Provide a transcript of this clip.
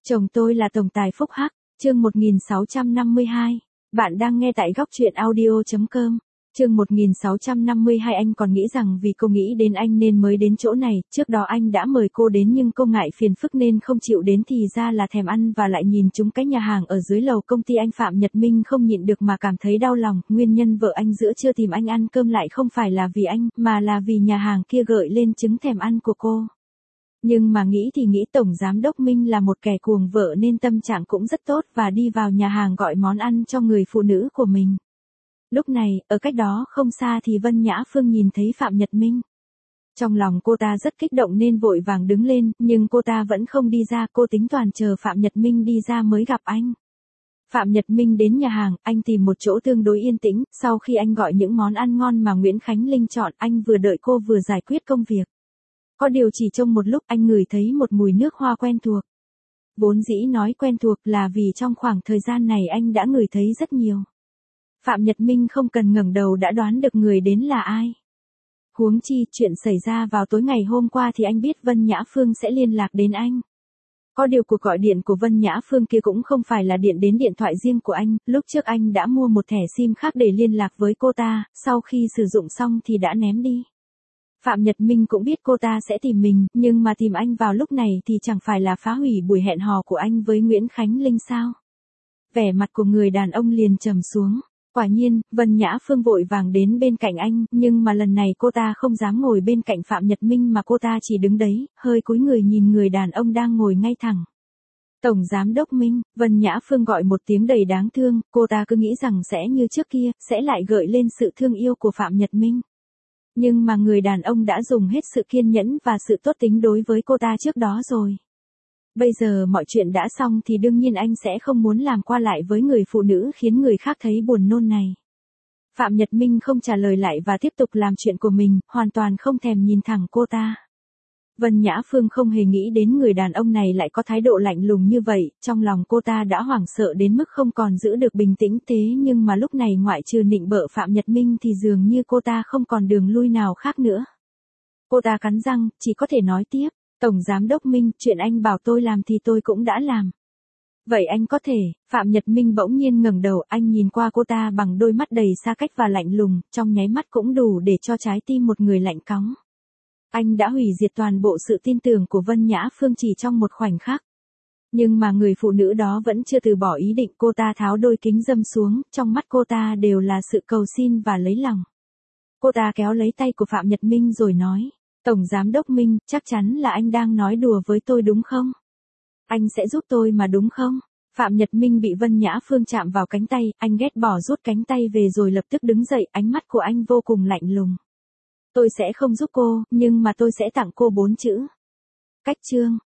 Chồng tôi là tổng tài phúc hắc, chương 1652. Bạn đang nghe tại góc truyện audio.com. Chương 1652. Anh còn nghĩ rằng vì cô nghĩ đến anh nên mới đến chỗ này, trước đó anh đã mời cô đến nhưng cô ngại phiền phức nên không chịu đến, thì ra là thèm ăn và lại nhìn chúng cái nhà hàng ở dưới lầu công ty anh. Phạm Nhật Minh không nhịn được mà cảm thấy đau lòng, nguyên nhân vợ anh giữa trưa tìm anh ăn cơm lại không phải là vì anh, mà là vì nhà hàng kia gợi lên chứng thèm ăn của cô. Nhưng mà nghĩ thì nghĩ, Tổng Giám đốc Minh là một kẻ cuồng vợ nên tâm trạng cũng rất tốt và đi vào nhà hàng gọi món ăn cho người phụ nữ của mình. Lúc này, ở cách đó không xa thì Vân Nhã Phương nhìn thấy Phạm Nhật Minh. Trong lòng cô ta rất kích động nên vội vàng đứng lên, nhưng cô ta vẫn không đi ra, cô tính toàn chờ Phạm Nhật Minh đi ra mới gặp anh. Phạm Nhật Minh đến nhà hàng, anh tìm một chỗ tương đối yên tĩnh, sau khi anh gọi những món ăn ngon mà Nguyễn Khánh Linh chọn, anh vừa đợi cô vừa giải quyết công việc. Có điều chỉ trong một lúc anh ngửi thấy một mùi nước hoa quen thuộc. Vốn dĩ nói quen thuộc là vì trong khoảng thời gian này anh đã ngửi thấy rất nhiều. Phạm Nhật Minh không cần ngẩng đầu đã đoán được người đến là ai. Huống chi, chuyện xảy ra vào tối ngày hôm qua thì anh biết Vân Nhã Phương sẽ liên lạc đến anh. Có điều cuộc gọi điện của Vân Nhã Phương kia cũng không phải là điện đến điện thoại riêng của anh, lúc trước anh đã mua một thẻ SIM khác để liên lạc với cô ta, sau khi sử dụng xong thì đã ném đi. Phạm Nhật Minh cũng biết cô ta sẽ tìm mình, nhưng mà tìm anh vào lúc này thì chẳng phải là phá hủy buổi hẹn hò của anh với Nguyễn Khánh Linh sao? Vẻ mặt của người đàn ông liền trầm xuống. Quả nhiên, Vân Nhã Phương vội vàng đến bên cạnh anh, nhưng mà lần này cô ta không dám ngồi bên cạnh Phạm Nhật Minh mà cô ta chỉ đứng đấy, hơi cúi người nhìn người đàn ông đang ngồi ngay thẳng. Tổng Giám đốc Minh, Vân Nhã Phương gọi một tiếng đầy đáng thương, cô ta cứ nghĩ rằng sẽ như trước kia, sẽ lại gợi lên sự thương yêu của Phạm Nhật Minh. Nhưng mà người đàn ông đã dùng hết sự kiên nhẫn và sự tốt tính đối với cô ta trước đó rồi. Bây giờ mọi chuyện đã xong thì đương nhiên anh sẽ không muốn làm qua lại với người phụ nữ khiến người khác thấy buồn nôn này. Phạm Nhật Minh không trả lời lại và tiếp tục làm chuyện của mình, hoàn toàn không thèm nhìn thẳng cô ta. Vân Nhã Phương không hề nghĩ đến người đàn ông này lại có thái độ lạnh lùng như vậy, trong lòng cô ta đã hoảng sợ đến mức không còn giữ được bình tĩnh, thế nhưng mà lúc này ngoại trừ nịnh bợ Phạm Nhật Minh thì dường như cô ta không còn đường lui nào khác nữa. Cô ta cắn răng, chỉ có thể nói tiếp, Tổng Giám đốc Minh, chuyện anh bảo tôi làm thì tôi cũng đã làm. Vậy anh có thể, Phạm Nhật Minh bỗng nhiên ngẩng đầu, anh nhìn qua cô ta bằng đôi mắt đầy xa cách và lạnh lùng, trong nháy mắt cũng đủ để cho trái tim một người lạnh cóng. Anh đã hủy diệt toàn bộ sự tin tưởng của Vân Nhã Phương chỉ trong một khoảnh khắc. Nhưng mà người phụ nữ đó vẫn chưa từ bỏ ý định, cô ta tháo đôi kính râm xuống, trong mắt cô ta đều là sự cầu xin và lấy lòng. Cô ta kéo lấy tay của Phạm Nhật Minh rồi nói, Tổng Giám đốc Minh, chắc chắn là anh đang nói đùa với tôi đúng không? Anh sẽ giúp tôi mà đúng không? Phạm Nhật Minh bị Vân Nhã Phương chạm vào cánh tay, anh ghét bỏ rút cánh tay về rồi lập tức đứng dậy, ánh mắt của anh vô cùng lạnh lùng. Tôi sẽ không giúp cô, nhưng mà tôi sẽ tặng cô 4 chữ. Cách chương.